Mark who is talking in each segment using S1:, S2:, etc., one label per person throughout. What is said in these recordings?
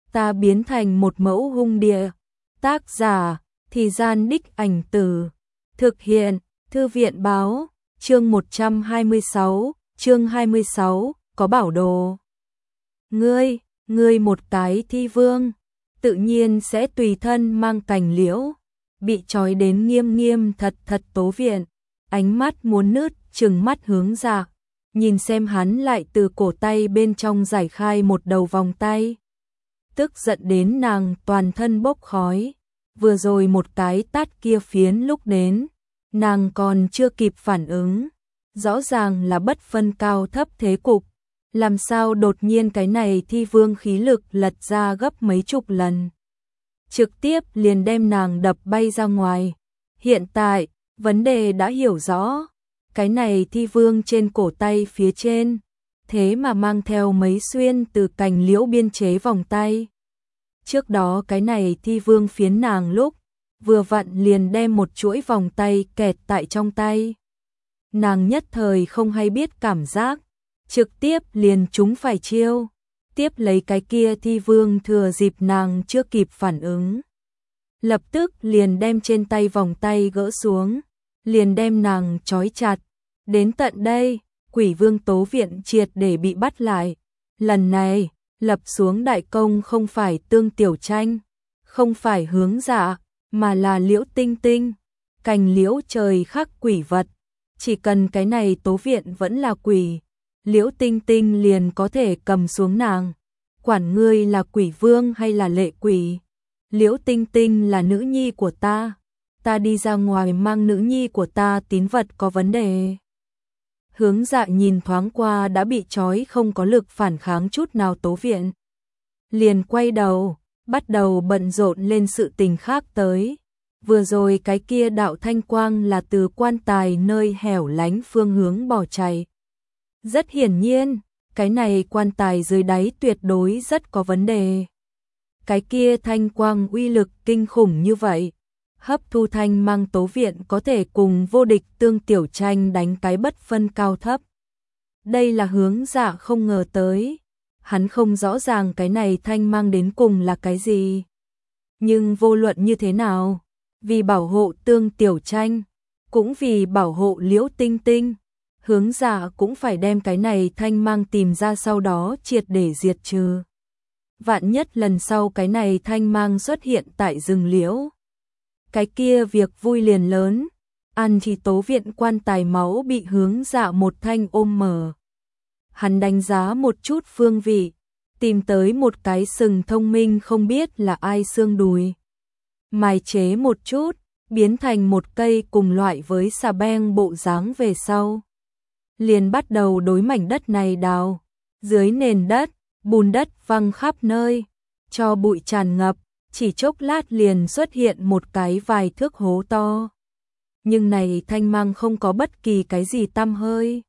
S1: ta biến thành một mẫu hung địa. Tác giả, Thì Gian Đích Ảnh Từ. Thực hiện, Thư viện báo, chương 126, chương 26, có bảo đồ. Ngươi một cái thi vương, tự nhiên sẽ tùy thân mang cành liễu, bị trói đến nghiêm nghiêm thật thật Tố Viện, ánh mắt muốn nứt, trừng mắt Hướng Dạ, nhìn xem hắn lại từ cổ tay bên trong giải khai một đầu vòng tay. Tức giận đến nàng toàn thân bốc khói, vừa rồi một cái tát kia phiến lúc đến, nàng còn chưa kịp phản ứng, rõ ràng là bất phân cao thấp thế cục, làm sao đột nhiên cái này thi vương khí lực lật ra gấp mấy chục lần. Trực tiếp liền đem nàng đập bay ra ngoài. Hiện tại, vấn đề đã hiểu rõ, cái này thi vương trên cổ tay phía trên, thế mà mang theo mấy xuyên từ cành liễu biên chế vòng tay. Trước đó cái này thi vương phiến nàng lúc, vừa vặn liền đem một chuỗi vòng tay kẹt tại trong tay. Nàng nhất thời không hay biết cảm giác, trực tiếp liền trúng phải chiêu, tiếp lấy cái kia thi vương thừa dịp nàng chưa kịp phản ứng. Lập tức liền đem trên tay vòng tay gỡ xuống, liền đem nàng trói chặt. Đến tận đây, Quỷ Vương Tố Viện triệt để bị bắt lại. Lần này, lập xuống đại công không phải Tương Tiểu Tranh, không phải Hướng Dạ, mà là Liễu Tinh Tinh, cành liễu trời khắc quỷ vật. Chỉ cần cái này Tố Viện vẫn là quỷ, Liễu Tinh Tinh liền có thể cầm xuống nàng. Quản ngươi là quỷ vương hay là lệ quỷ, Liễu Tinh Tinh là nữ nhi của ta đi ra ngoài mang nữ nhi của ta tín vật có vấn đề. Hướng Dạ nhìn thoáng qua đã bị trói không có lực phản kháng chút nào Tố Viện, liền quay đầu, bắt đầu bận rộn lên sự tình khác tới. Vừa rồi cái kia đạo thanh quang là từ quan tài nơi hẻo lánh phương hướng bỏ chạy. Rất hiển nhiên, cái này quan tài dưới đáy tuyệt đối rất có vấn đề. Cái kia thanh quang uy lực kinh khủng như vậy, hấp thu thanh mang Tố Viện có thể cùng vô địch Tương Tiểu Tranh đánh cái bất phân cao thấp. Đây là Hướng Dạ không ngờ tới, hắn không rõ ràng cái này thanh mang đến cùng là cái gì. Nhưng vô luận như thế nào, vì bảo hộ Tương Tiểu Tranh, cũng vì bảo hộ Liễu Tinh Tinh, Hướng Dạ cũng phải đem cái này thanh mang tìm ra, sau đó triệt để diệt trừ. Vạn nhất lần sau cái này thanh mang xuất hiện tại rừng liễu, cái kia việc vui liền lớn. Ăn thì Tố Viện quan tài máu bị Hướng Dạ một thanh ôm mở. Hắn đánh giá một chút phương vị, tìm tới một cái sừng thông minh không biết là ai xương đùi, mài chế một chút, biến thành một cây cùng loại với xà beng bộ dáng về sau. Liền bắt đầu đối mảnh đất này đào, dưới nền đất, bùn đất văng khắp nơi, cho bụi tràn ngập, chỉ chốc lát liền xuất hiện một cái vài thước hố to. Nhưng này thanh mang không có bất kỳ cái gì tăm hơi.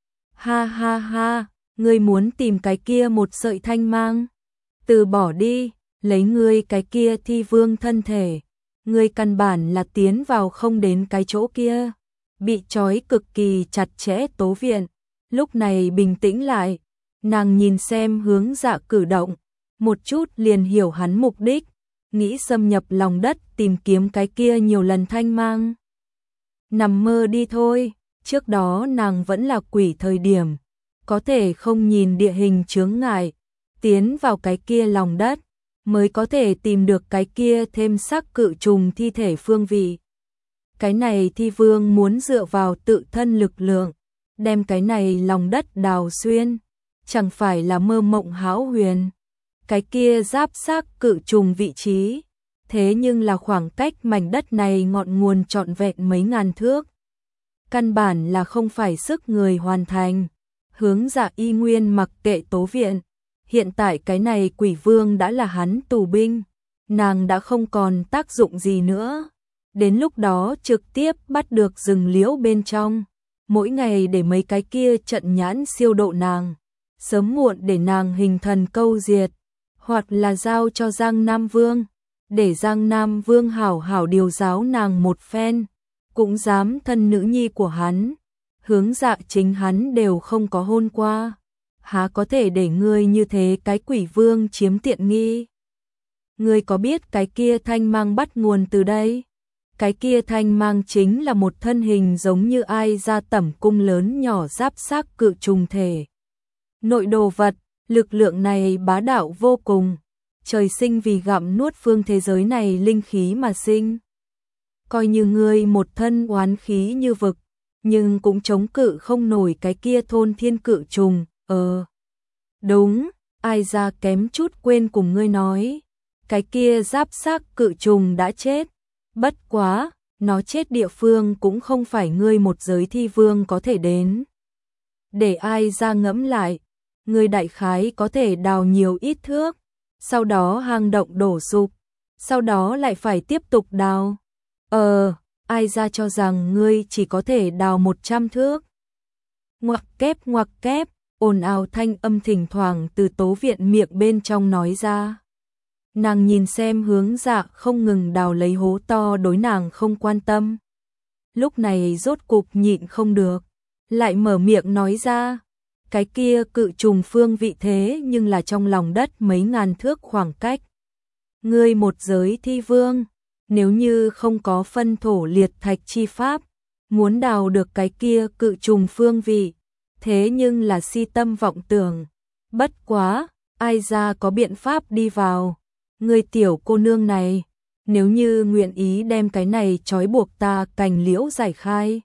S1: Ha ha ha, ngươi muốn tìm cái kia một sợi thanh mang? Từ bỏ đi, lấy ngươi cái kia thi vương thân thể. Ngươi căn bản là tiến vào không đến cái chỗ kia. Bị trói cực kỳ chặt chẽ Tố Viện, lúc này bình tĩnh lại, nàng nhìn xem Hướng Dạ cử động, một chút liền hiểu hắn mục đích, nghĩ xâm nhập lòng đất tìm kiếm cái kia nhiều lần thanh mang. Nằm mơ đi thôi, trước đó nàng vẫn là quỷ thời điểm, có thể không nhìn địa hình chướng ngại, tiến vào cái kia lòng đất, mới có thể tìm được cái kia thêm xác cự trùng thi thể phương vị. Cái này thi vương muốn dựa vào tự thân lực lượng, đem cái này lòng đất đào xuyên, chẳng phải là mơ mộng hão huyền. Cái kia giáp xác cự trùng vị trí, thế nhưng là khoảng cách mảnh đất này ngọn nguồn trọn vẹn mấy ngàn thước. Căn bản là không phải sức người hoàn thành. Hướng Dạ y nguyên mặc kệ Tố Viện, hiện tại cái này quỷ vương đã là hắn tù binh, nàng đã không còn tác dụng gì nữa. Đến lúc đó trực tiếp bắt được rừng liễu bên trong, mỗi ngày để mấy cái kia trận nhãn siêu độ nàng, sớm muộn để nàng hình thần câu diệt, hoặc là giao cho Giang Nam Vương, để Giang Nam Vương hảo hảo điều giáo nàng một phen, cũng dám thân nữ nhi của hắn. Hướng Dạ chính hắn đều không có hôn qua, há có thể để ngươi như thế cái quỷ vương chiếm tiện nghi. Ngươi có biết cái kia thanh mang bắt nguồn từ đây? Cái kia thanh mang chính là một thân hình giống như ai ra tẩm cung lớn nhỏ giáp xác cự trùng thể. Nội đồ vật, lực lượng này bá đạo vô cùng, trời sinh vì gặm nuốt phương thế giới này linh khí mà sinh. Coi như ngươi một thân oán khí như vực, nhưng cũng chống cự không nổi cái kia thôn thiên cự trùng. Đúng, ai ra kém chút quên cùng ngươi nói, cái kia giáp xác cự trùng đã chết, bất quá, nó chết địa phương cũng không phải ngươi một giới thi vương có thể đến. Để ai ra ngẫm lại, ngươi đại khái có thể đào nhiều ít thước, sau đó hang động đổ sụp, sau đó lại phải tiếp tục đào. Ai ra cho rằng ngươi chỉ có thể đào 100 thước. Ngoặc kép, ồn ào thanh âm thỉnh thoảng từ Tố Viện miệng bên trong nói ra. Nàng nhìn xem Hướng Dạ không ngừng đào lấy hố to đối nàng không quan tâm. Lúc này rốt cục nhịn không được, lại mở miệng nói ra, cái kia cự trùng phương vị thế nhưng là trong lòng đất mấy ngàn thước khoảng cách. Ngươi một giới thi vương, nếu như không có phân thổ liệt thạch chi pháp, muốn đào được cái kia cự trùng phương vị, thế nhưng là si tâm vọng tưởng. Bất quá, ai ra có biện pháp đi vào. Ngươi tiểu cô nương này, nếu như nguyện ý đem cái này trói buộc ta cành liễu giải khai,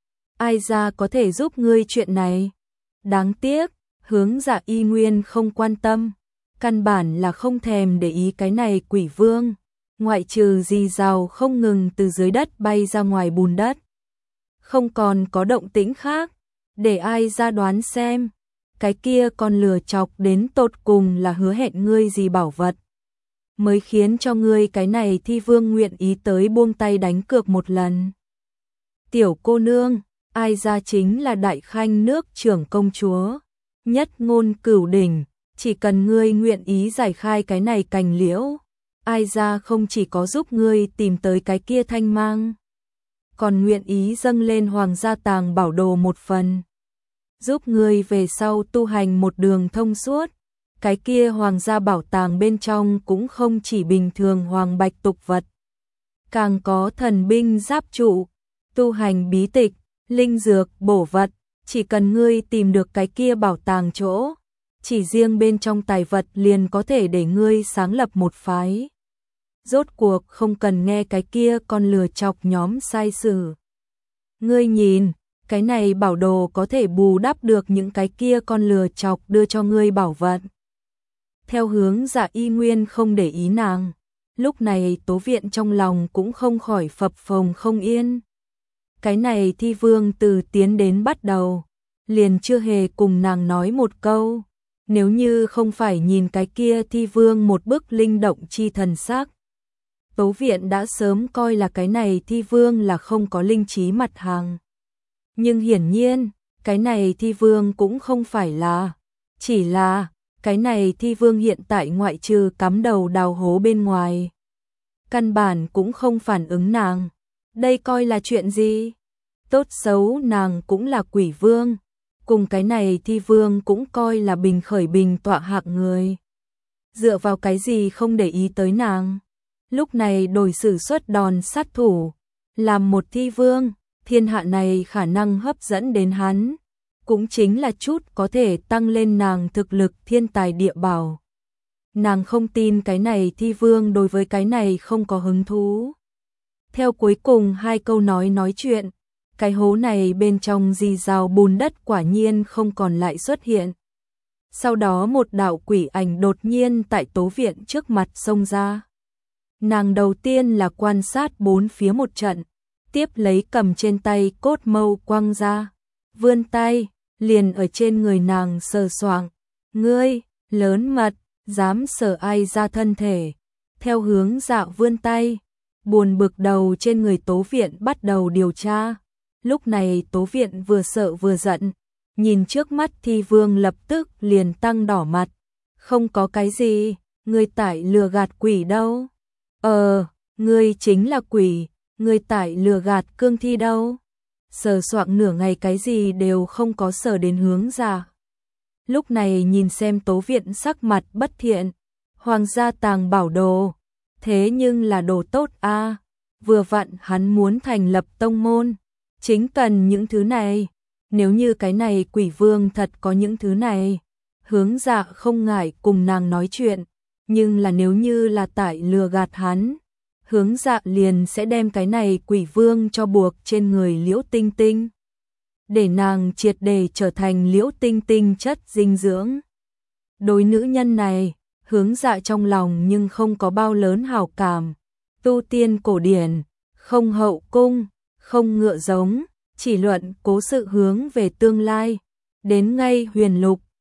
S1: ai ra có thể giúp ngươi chuyện này. Đáng tiếc, Hướng Dạ y nguyên không quan tâm, căn bản là không thèm để ý cái này quỷ vương, ngoại trừ rì rào không ngừng từ dưới đất bay ra ngoài bùn đất. Không còn có động tĩnh khác, để ai ra đoán xem, cái kia con lừa chọc đến tột cùng là hứa hẹn ngươi gì bảo vật, mới khiến cho ngươi cái này thi vương nguyện ý tới buông tay đánh cược một lần. Tiểu cô nương, ai ra chính là đại khanh nước trưởng công chúa, nhất ngôn cửu đỉnh, chỉ cần ngươi nguyện ý giải khai cái này cành liễu, ai ra không chỉ có giúp ngươi tìm tới cái kia thanh mang, còn nguyện ý dâng lên hoàng gia tàng bảo đồ một phần, giúp ngươi về sau tu hành một đường thông suốt. Cái kia hoàng gia bảo tàng bên trong cũng không chỉ bình thường hoàng bạch tục vật, càng có thần binh giáp trụ, tu hành bí tịch, linh dược, bổ vật, chỉ cần ngươi tìm được cái kia bảo tàng chỗ, chỉ riêng bên trong tài vật liền có thể để ngươi sáng lập một phái. Rốt cuộc không cần nghe cái kia con lừa chọc nhóm sai sử. Ngươi nhìn, cái này bảo đồ có thể bù đắp được những cái kia con lừa chọc đưa cho ngươi bảo vật. Theo Hướng Dạ y nguyên không để ý nàng, lúc này Tố Viện trong lòng cũng không khỏi phập phồng không yên. Cái này thi vương từ tiến đến bắt đầu, liền chưa hề cùng nàng nói một câu, nếu như không phải nhìn cái kia thi vương một bức linh động chi thần sắc. Tố Viện đã sớm coi là cái này thi vương là không có linh trí mặt hàng. Nhưng hiển nhiên, cái này thi vương cũng không phải là, chỉ là cái này thi vương hiện tại ngoại trừ cắm đầu đào hố bên ngoài, căn bản cũng không phản ứng nàng. Đây coi là chuyện gì? Tốt xấu nàng cũng là quỷ vương, cùng cái này thi vương cũng coi là bình khởi bình tọa hạng người. Dựa vào cái gì không để ý tới nàng? Lúc này đổi sử xuất đòn sát thủ, làm một thi vương, thiên hạ này khả năng hấp dẫn đến hắn, cũng chính là chút có thể tăng lên nàng thực lực thiên tài địa bảo. Nàng không tin cái này thi vương đối với cái này không có hứng thú. Theo cuối cùng hai câu nói chuyện, cái hố này bên trong rì rào bùn đất quả nhiên không còn lại xuất hiện. Sau đó một đạo quỷ ảnh đột nhiên tại Tố Viện trước mặt xông ra. Nàng đầu tiên là quan sát bốn phía một trận, tiếp lấy cầm trên tay cốt mâu quăng ra, vươn tay, liền ở trên người nàng sờ soạng. Ngươi, lớn mật, dám sờ ai ra thân thể. Theo Hướng Dạ vươn tay, buồn bực đầu trên người Tố Viện bắt đầu điều tra. Lúc này Tố Viện vừa sợ vừa giận, nhìn trước mắt thi vương lập tức liền tăng đỏ mặt. Không có cái gì, ngươi tại lừa gạt quỷ đâu. Ngươi chính là quỷ, ngươi tại lừa gạt cương thi đâu. Sờ soạng nửa ngày cái gì đều không có sờ đến Hướng Dạ. Lúc này nhìn xem Tố Viện sắc mặt bất thiện, hoàng gia tàng bảo đồ, thế nhưng là đồ tốt a, vừa vặn hắn muốn thành lập tông môn, chính cần những thứ này, nếu như cái này quỷ vương thật có những thứ này, Hướng Dạ không ngại cùng nàng nói chuyện, nhưng là nếu như là tại lừa gạt hắn, Hướng Dạ liền sẽ đem cái này quỷ vương cho buộc trên người Liễu Tinh Tinh, để nàng triệt để trở thành Liễu Tinh Tinh chất dinh dưỡng. Đối nữ nhân này, Hướng Dạ trong lòng nhưng không có bao lớn hảo cảm, tu tiên cổ điển, không hậu cung, không ngựa giống, chỉ luận cố sự hướng về tương lai, đến ngay huyền lục,